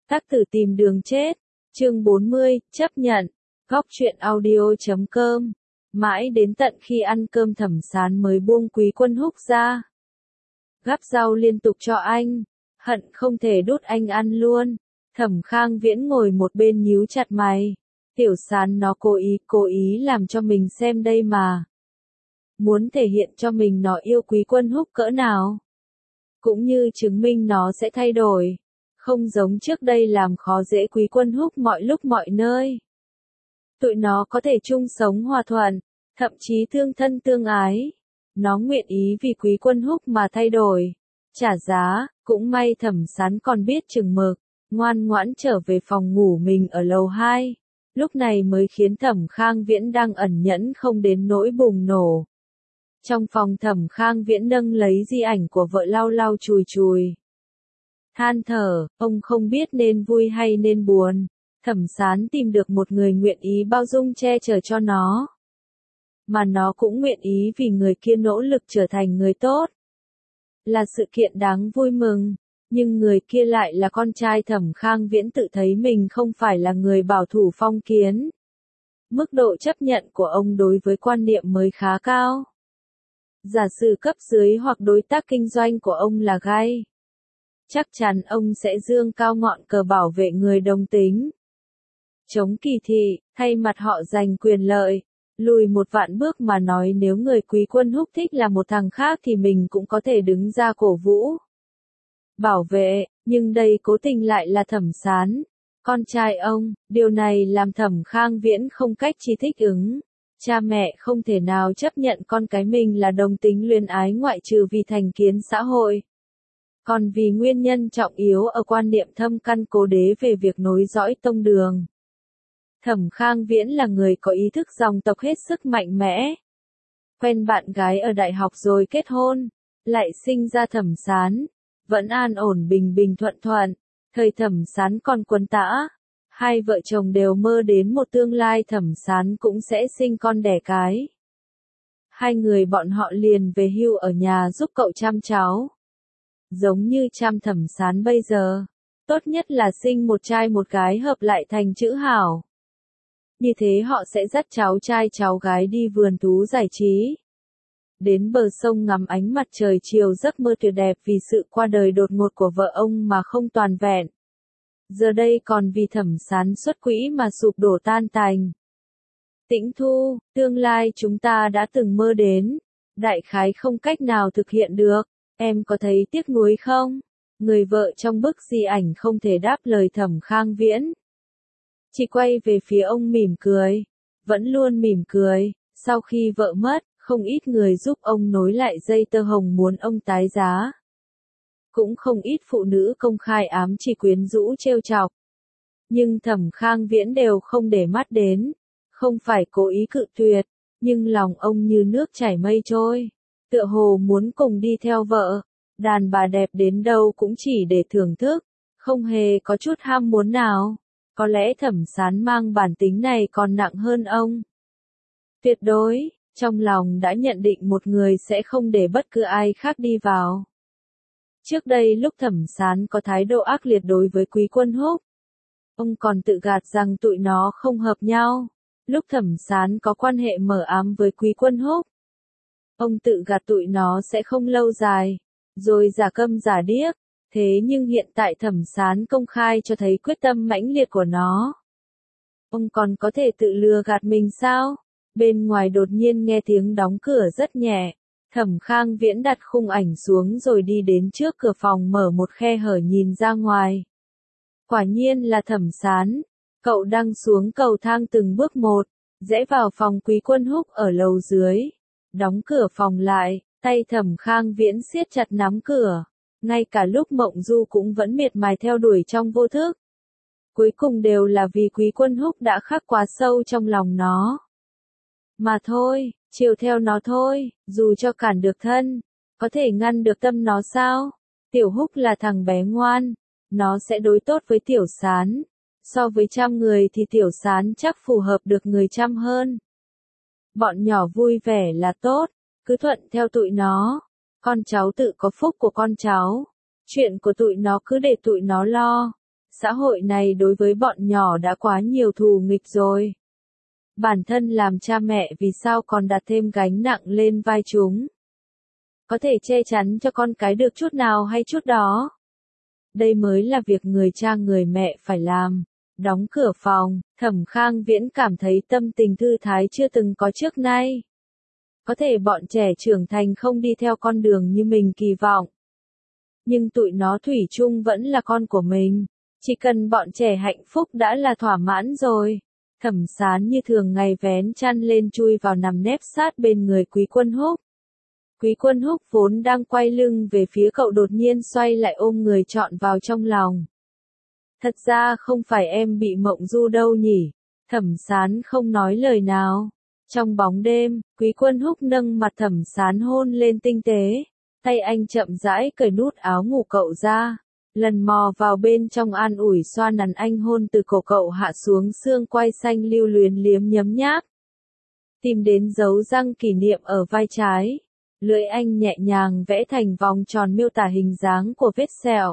Tác tử tìm đường chết. Chương 40, chấp nhận. Góc truyện audio.com. Mãi đến tận khi ăn cơm Thẩm Sán mới buông Quý Quân Húc ra. Gắp rau liên tục cho anh, hận không thể đút anh ăn luôn. Thẩm Khang Viễn ngồi một bên nhíu chặt mày. Tiểu Sán nó cố ý làm cho mình xem đây mà. Muốn thể hiện cho mình nó yêu Quý Quân Húc cỡ nào. Cũng như chứng minh nó sẽ thay đổi. Không giống trước đây làm khó dễ Quý Quân Húc mọi lúc mọi nơi. Tụi nó có thể chung sống hòa thuận, thậm chí thương thân tương ái. Nó nguyện ý vì Quý Quân Húc mà thay đổi, trả giá. Cũng may Thẩm Sán còn biết chừng mực, ngoan ngoãn trở về phòng ngủ mình ở lầu 2. Lúc này mới khiến Thẩm Khang Viễn đang ẩn nhẫn không đến nỗi bùng nổ. Trong phòng Thẩm Khang Viễn nâng lấy di ảnh của vợ lau lau chùi chùi. Than thở, ông không biết nên vui hay nên buồn. Thẩm Sán tìm được một người nguyện ý bao dung che chở cho nó. Mà nó cũng nguyện ý vì người kia nỗ lực trở thành người tốt. Là sự kiện đáng vui mừng, nhưng người kia lại là con trai Thẩm Khang Viễn tự thấy mình không phải là người bảo thủ phong kiến. Mức độ chấp nhận của ông đối với quan niệm mới khá cao. Giả sử cấp dưới hoặc đối tác kinh doanh của ông là gay, chắc chắn ông sẽ giương cao ngọn cờ bảo vệ người đồng tính. Chống kỳ thị, thay mặt họ giành quyền lợi. Lùi một vạn bước mà nói, nếu người Quý Quân Húc thích là một thằng khác thì mình cũng có thể đứng ra cổ vũ, bảo vệ, nhưng đây cố tình lại là Thẩm Sán, con trai ông. Điều này làm Thẩm Khang Viễn không cách chi thích ứng. Cha mẹ không thể nào chấp nhận con cái mình là đồng tính luyến ái ngoại trừ vì thành kiến xã hội. Còn vì nguyên nhân trọng yếu ở quan niệm thâm căn cố đế về việc nối dõi tông đường. Thẩm Khang Viễn là người có ý thức dòng tộc hết sức mạnh mẽ. Quen bạn gái ở đại học rồi kết hôn, lại sinh ra Thẩm Sán, vẫn an ổn bình bình thuận thuận. Thời Thẩm Sán còn quân tã, hai vợ chồng đều mơ đến một tương lai Thẩm Sán cũng sẽ sinh con đẻ cái. Hai người bọn họ liền về hưu ở nhà giúp cậu chăm cháu. Giống như chăm Thẩm Sán bây giờ, tốt nhất là sinh một trai một gái hợp lại thành chữ hảo. Như thế họ sẽ dắt cháu trai cháu gái đi vườn thú giải trí. Đến bờ sông ngắm ánh mặt trời chiều, giấc mơ tuyệt đẹp vì sự qua đời đột ngột của vợ ông mà không toàn vẹn. Giờ đây còn vì Thẩm Sán xuất quỹ mà sụp đổ tan tành. Tĩnh Thu, tương lai chúng ta đã từng mơ đến, đại khái không cách nào thực hiện được, em có thấy tiếc nuối không? Người vợ trong bức di ảnh không thể đáp lời Thẩm Khang Viễn. Chỉ quay về phía ông mỉm cười, vẫn luôn mỉm cười. Sau khi vợ mất, không ít người giúp ông nối lại dây tơ hồng muốn ông tái giá. Cũng không ít phụ nữ công khai ám chỉ quyến rũ trêu chọc. Nhưng Thẩm Khang Viễn đều không để mắt đến. Không phải cố ý cự tuyệt, nhưng lòng ông như nước chảy mây trôi. Tựa hồ muốn cùng đi theo vợ. Đàn bà đẹp đến đâu cũng chỉ để thưởng thức, không hề có chút ham muốn nào. Có lẽ Thẩm Sán mang bản tính này còn nặng hơn ông. Tuyệt đối, trong lòng đã nhận định một người sẽ không để bất cứ ai khác đi vào. Trước đây lúc Thẩm Sán có thái độ ác liệt đối với Quý Quân Húc, ông còn tự gạt rằng tụi nó không hợp nhau. Lúc Thẩm Sán có quan hệ mờ ám với Quý Quân Húc, ông tự gạt tụi nó sẽ không lâu dài, rồi giả câm giả điếc. Thế nhưng hiện tại Thẩm Sán công khai cho thấy quyết tâm mãnh liệt của nó. Ông còn có thể tự lừa gạt mình sao? Bên ngoài đột nhiên nghe tiếng đóng cửa rất nhẹ. Thẩm Khang Viễn đặt khung ảnh xuống rồi đi đến trước cửa phòng, mở một khe hở nhìn ra ngoài. Quả nhiên là Thẩm Sán. Cậu đang xuống cầu thang từng bước một, rẽ vào phòng Quý Quân Húc ở lầu dưới. Đóng cửa phòng lại, tay Thẩm Khang Viễn siết chặt nắm cửa. Ngay cả lúc Mộng Du cũng vẫn miệt mài theo đuổi trong vô thức. Cuối cùng đều là vì Quý Quân Húc đã khắc quá sâu trong lòng nó. Mà thôi, chiều theo nó thôi, dù cho cản được thân, có thể ngăn được tâm nó sao? Tiểu Húc là thằng bé ngoan, nó sẽ đối tốt với Tiểu Sán. So với 100 người thì Tiểu Sán chắc phù hợp được người 100 hơn. Bọn nhỏ vui vẻ là tốt, cứ thuận theo tụi nó. Con cháu tự có phúc của con cháu. Chuyện của tụi nó cứ để tụi nó lo. Xã hội này đối với bọn nhỏ đã quá nhiều thù nghịch rồi. Bản thân làm cha mẹ vì sao còn đặt thêm gánh nặng lên vai chúng? Có thể che chắn cho con cái được chút nào hay chút đó. Đây mới là việc người cha người mẹ phải làm. Đóng cửa phòng, Thẩm Khang Viễn cảm thấy tâm tình thư thái chưa từng có trước nay. Có thể bọn trẻ trưởng thành không đi theo con đường như mình kỳ vọng. Nhưng tụi nó thủy chung vẫn là con của mình. Chỉ cần bọn trẻ hạnh phúc đã là thỏa mãn rồi. Thẩm Sán như thường ngày vén chăn lên chui vào nằm nép sát bên người Quý Quân Húc. Quý Quân Húc vốn đang quay lưng về phía cậu đột nhiên xoay lại ôm người trọn vào trong lòng. Thật ra không phải em bị mộng du đâu nhỉ. Thẩm Sán không nói lời nào. Trong bóng đêm, Quý Quân Húc nâng mặt Thẩm Sán hôn lên tinh tế. Tay anh chậm rãi cởi nút áo ngủ cậu ra. Lần mò vào bên trong an ủi xoa nắn anh hôn từ cổ cậu hạ xuống xương quai xanh lưu luyến liếm nhấm nháp. Tìm đến dấu răng kỷ niệm ở vai trái. Lưỡi anh nhẹ nhàng vẽ thành vòng tròn miêu tả hình dáng của vết sẹo.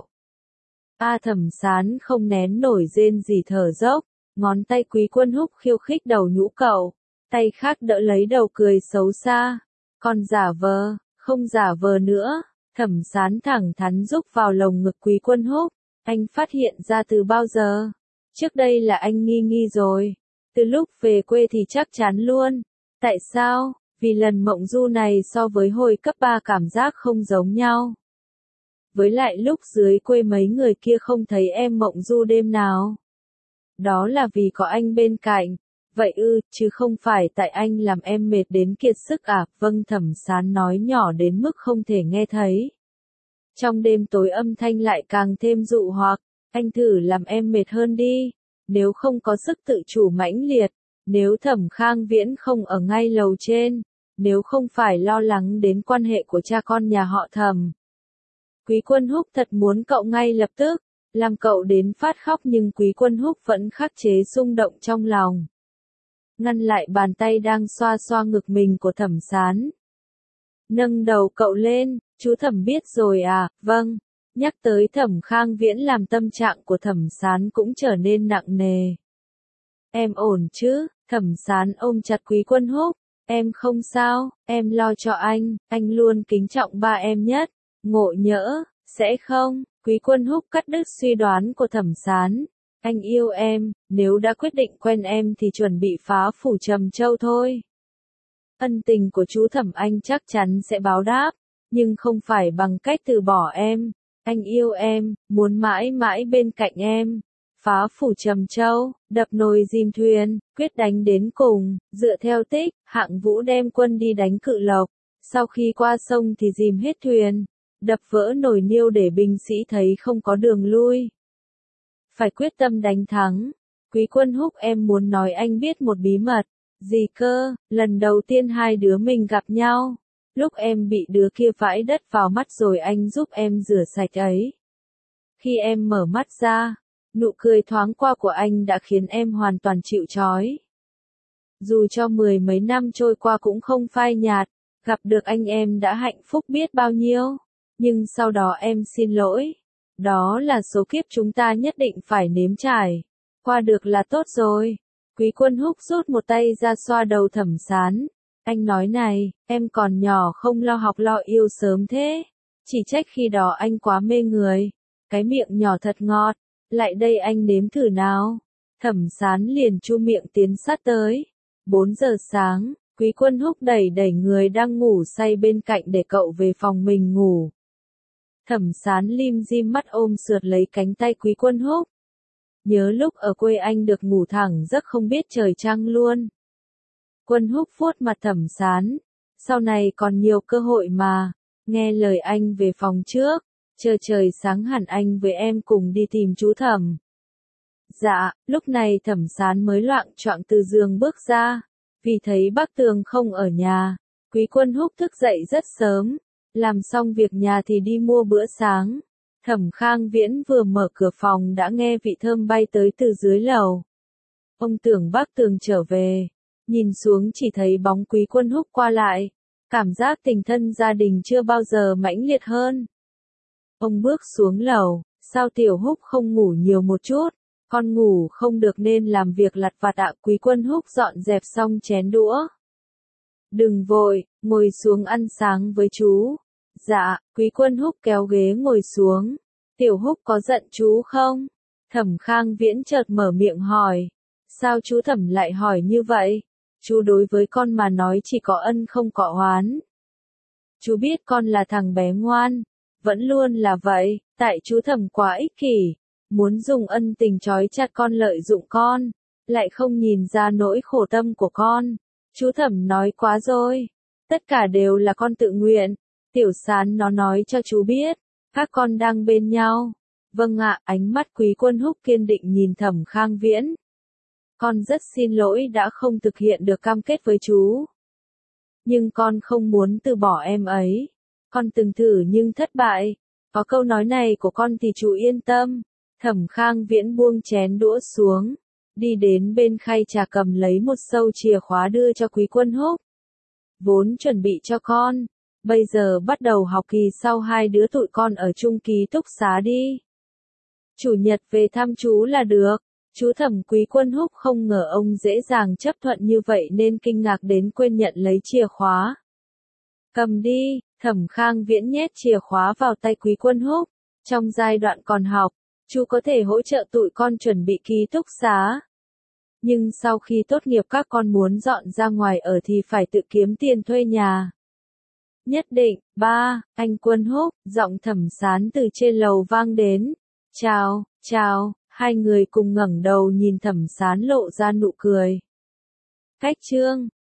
Thẩm Sán không nén nổi rên rỉ thở dốc, ngón tay Quý Quân Húc khiêu khích đầu nhũ cậu, tay khác đỡ lấy đầu cười xấu xa. Còn giả vờ, không giả vờ nữa. Thẩm Sán thẳng thắn rúc vào lồng ngực Quý Quân Húc. Anh phát hiện ra từ bao giờ? Trước đây là anh nghi rồi. Từ lúc về quê thì chắc chắn luôn. Tại sao? Vì lần mộng du này so với hồi cấp 3 cảm giác không giống nhau. Với lại lúc dưới quê mấy người kia không thấy em mộng du đêm nào. Đó là vì có anh bên cạnh. Vậy chứ không phải tại anh làm em mệt đến kiệt sức à? Vâng, Thẩm Sán nói nhỏ đến mức không thể nghe thấy. Trong đêm tối âm thanh lại càng thêm dụ hoặc, anh thử làm em mệt hơn đi. Nếu không có sức tự chủ mãnh liệt, nếu Thẩm Khang Viễn không ở ngay lầu trên, nếu không phải lo lắng đến quan hệ của cha con nhà họ Thẩm. Quý Quân Húc thật muốn cậu ngay lập tức, làm cậu đến phát khóc nhưng Quý Quân Húc vẫn khắc chế xung động trong lòng. Ngăn lại bàn tay đang xoa xoa ngực mình của Thẩm Sán. Nâng đầu cậu lên, chú Thẩm biết rồi à? Vâng. Nhắc tới Thẩm Khang Viễn làm tâm trạng của Thẩm Sán cũng trở nên nặng nề. Em ổn chứ? Thẩm Sán ôm chặt Quý Quân Húc. Em không sao, em lo cho anh luôn kính trọng ba em nhất. Ngộ nhỡ, sẽ không? Quý Quân Húc cắt đứt suy đoán của Thẩm Sán. Anh yêu em, nếu đã quyết định quen em thì chuẩn bị phá phủ Trầm Châu thôi. Ân tình của chú Thẩm anh chắc chắn sẽ báo đáp, nhưng không phải bằng cách từ bỏ em. Anh yêu em, muốn mãi mãi bên cạnh em. Phá phủ Trầm Châu, đập nồi dìm thuyền, quyết đánh đến cùng. Dựa theo tích, Hạng Vũ đem quân đi đánh Cự Lộc. Sau khi qua sông thì dìm hết thuyền, đập vỡ nồi niêu để binh sĩ thấy không có đường lui. Phải quyết tâm đánh thắng. Quý Quân Húc, em muốn nói anh biết một bí mật. Gì cơ? Lần đầu tiên hai đứa mình gặp nhau, lúc em bị đứa kia vãi đất vào mắt rồi anh giúp em rửa sạch ấy. Khi em mở mắt ra, nụ cười thoáng qua của anh đã khiến em hoàn toàn chịu trói. Dù cho 10 mấy năm trôi qua cũng không phai nhạt, gặp được anh em đã hạnh phúc biết bao nhiêu. Nhưng sau đó em xin lỗi. Đó là số kiếp chúng ta nhất định phải nếm trải. Qua được là tốt rồi. Quý Quân Húc rút một tay ra xoa đầu Thẩm Sán. Anh nói này, em còn nhỏ không lo học lo yêu sớm thế. Chỉ trách khi đó anh quá mê người. Cái miệng nhỏ thật ngọt. Lại đây anh nếm thử nào. Thẩm Sán liền chu miệng tiến sát tới. 4 giờ sáng, Quý Quân Húc đẩy người đang ngủ say bên cạnh để cậu về phòng mình ngủ. Thẩm Sán lim dim mắt ôm sượt lấy cánh tay Quý Quân Húc. Nhớ lúc ở quê anh được ngủ thẳng giấc không biết trời trăng luôn. Quân Húc vuốt mặt Thẩm Sán. Sau này còn nhiều cơ hội mà. Nghe lời anh về phòng trước. Chờ trời sáng hẳn anh với em cùng đi tìm chú Thẩm. Dạ, lúc này Thẩm Sán mới loạng choạng từ giường bước ra. Vì thấy bác Tường không ở nhà, Quý Quân Húc thức dậy rất sớm. Làm xong việc nhà thì đi mua bữa sáng. Thẩm Khang Viễn vừa mở cửa phòng đã nghe vị thơm bay tới từ dưới lầu. Ông tưởng bác Tường trở về. Nhìn xuống chỉ thấy bóng Quý Quân Húc qua lại. Cảm giác tình thân gia đình chưa bao giờ mãnh liệt hơn. Ông bước xuống lầu, Sao Tiểu Húc không ngủ nhiều một chút? Con ngủ không được nên làm việc lặt vặt ạ. Quý Quân Húc dọn dẹp xong chén đũa. Đừng vội, ngồi xuống ăn sáng với chú. Dạ, Quý Quân Húc kéo ghế ngồi xuống. Tiểu Húc có giận chú không? Thẩm Khang Viễn chợt mở miệng hỏi. Sao chú Thẩm lại hỏi như vậy? Chú đối với con mà nói chỉ có ân không có oán. Chú biết con là thằng bé ngoan, vẫn luôn là vậy, tại chú Thẩm quá ích kỷ, muốn dùng ân tình trói chặt con lợi dụng con, lại không nhìn ra nỗi khổ tâm của con. Chú Thẩm nói quá rồi, tất cả đều là con tự nguyện. Tiểu Sán nó nói cho chú biết, các con đang bên nhau. Vâng ạ, ánh mắt Quý Quân Húc kiên định nhìn Thẩm Khang Viễn. Con rất xin lỗi đã không thực hiện được cam kết với chú. Nhưng con không muốn từ bỏ em ấy. Con từng thử nhưng thất bại. Có câu nói này của con thì chú yên tâm. Thẩm Khang Viễn buông chén đũa xuống. Đi đến bên khay trà cầm lấy một sâu chìa khóa đưa cho Quý Quân Húc. Vốn chuẩn bị cho con. Bây giờ bắt đầu học kỳ sau hai đứa tụi con ở chung ký túc xá đi. Chủ nhật về thăm chú là được. Chú Thẩm. Quý Quân Húc không ngờ ông dễ dàng chấp thuận như vậy nên kinh ngạc đến quên nhận lấy chìa khóa. Cầm đi, Thẩm Khang Viễn nhét chìa khóa vào tay Quý Quân Húc. Trong giai đoạn còn học, chú có thể hỗ trợ tụi con chuẩn bị ký túc xá. Nhưng sau khi tốt nghiệp các con muốn dọn ra ngoài ở thì phải tự kiếm tiền thuê nhà. Nhất định, ba, anh Quân Húc, giọng Thẩm Sán từ trên lầu vang đến. Chào, chào. Hai người cùng ngẩng đầu nhìn Thẩm Sán lộ ra nụ cười. Cách chương